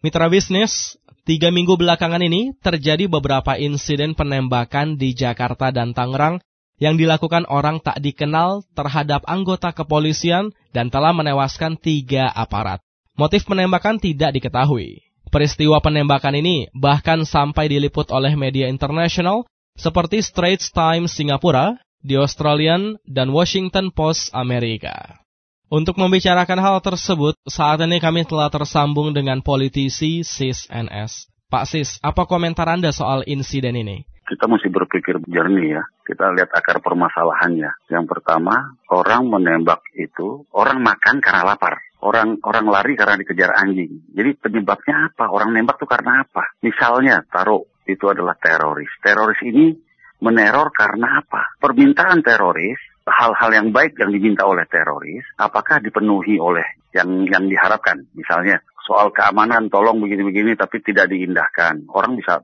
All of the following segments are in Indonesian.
Mitra bisnis, 3 minggu belakangan ini terjadi beberapa insiden penembakan di Jakarta dan Tangerang yang dilakukan orang tak dikenal terhadap anggota kepolisian dan telah menewaskan 3 aparat. Motif penembakan tidak diketahui. Peristiwa penembakan ini bahkan sampai diliput oleh media internasional seperti Straits Times Singapura, The Australian, dan Washington Post Amerika. Untuk membicarakan hal tersebut, saat ini kami telah tersambung dengan politisi Sis NS. Pak Sis, apa komentar Anda soal insiden ini? Kita mesti berpikir jernih ya. Kita lihat akar permasalahannya. Yang pertama, orang menembak itu, orang makan karena lapar. Orang lari karena dikejar anjing. Jadi penyebabnya apa? Orang nembak itu karena apa? Misalnya, taruh itu adalah teroris. Teroris ini meneror karena apa? Permintaan teroris, hal-hal yang baik yang diminta oleh teroris, apakah dipenuhi oleh yang diharapkan? Misalnya soal keamanan, tolong begini-begini, tapi tidak diindahkan. Orang bisa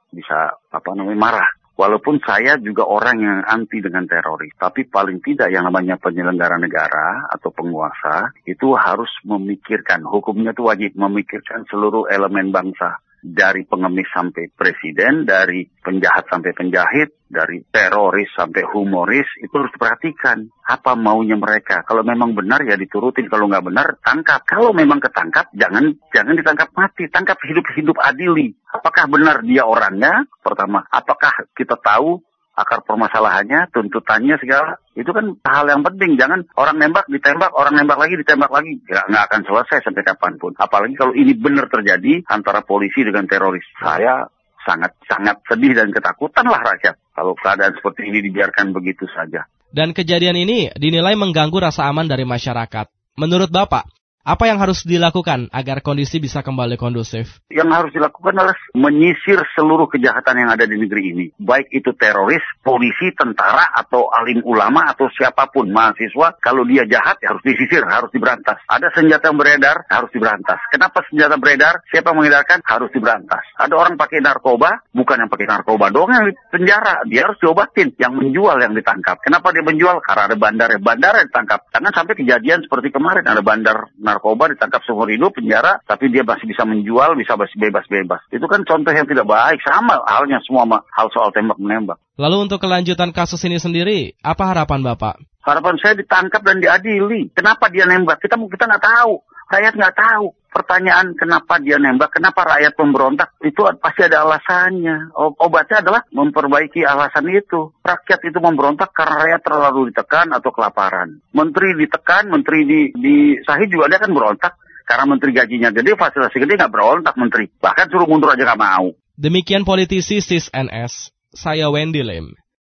marah. Walaupun saya juga orang yang anti dengan teroris, tapi paling tidak yang namanya penyelenggara negara atau penguasa itu harus memikirkan, hukumnya itu wajib memikirkan seluruh elemen bangsa. Dari pengemis sampai presiden, dari penjahat sampai penjahit, dari teroris sampai humoris, itu harus diperhatikan. Apa maunya mereka? Kalau memang benar ya diturutin, kalau nggak benar tangkap. Kalau memang ketangkap, jangan ditangkap mati, tangkap hidup-hidup adili. Apakah benar dia orangnya? Pertama, apakah kita tahu akar permasalahannya, tuntutannya segala, itu kan hal yang penting. Jangan orang nembak, ditembak, orang nembak lagi, ditembak lagi. Nggak akan selesai sampai kapanpun. Apalagi kalau ini benar terjadi antara polisi dengan teroris. Saya sangat sedih dan ketakutan lah rakyat kalau keadaan seperti ini dibiarkan begitu saja. Dan kejadian ini dinilai mengganggu rasa aman dari masyarakat. Menurut Bapak, apa yang harus dilakukan agar kondisi bisa kembali kondusif? Yang harus dilakukan adalah menyisir seluruh kejahatan yang ada di negeri ini. Baik itu teroris, polisi, tentara, atau alim ulama, atau siapapun, mahasiswa. Kalau dia jahat, ya harus disisir, harus diberantas. Ada senjata yang beredar, harus diberantas. Kenapa senjata beredar? Siapa yang mengedarkan? Harus diberantas. Ada orang pakai narkoba, bukan yang pakai narkoba doang yang di penjara. Dia harus diobatin. Yang menjual yang ditangkap. Kenapa dia menjual? Karena ada bandar yang ditangkap. Jangan sampai kejadian seperti kemarin, ada bandar narkoba ditangkap seumur hidup penjara, tapi dia masih bisa menjual, bisa bebas-bebas. Itu kan contoh yang tidak baik. Sama halnya semua hal soal tembak-menembak. Lalu untuk kelanjutan kasus ini sendiri, apa harapan Bapak? Harapan saya ditangkap dan diadili. Kenapa dia nembak? Kita nggak tahu. Rakyat nggak tahu. Pertanyaan kenapa dia nembak, kenapa rakyat memberontak, itu pasti ada alasannya. Obatnya adalah memperbaiki alasan itu. Rakyat itu memberontak karena rakyat terlalu ditekan atau kelaparan. Menteri ditekan, menteri di Sahih juga dia kan berontak. Karena menteri gajinya gede, fasilitasi gede nggak berontak menteri. Bahkan suruh mundur aja nggak mau. Demikian politisi Sis NS, saya Wendy Lim.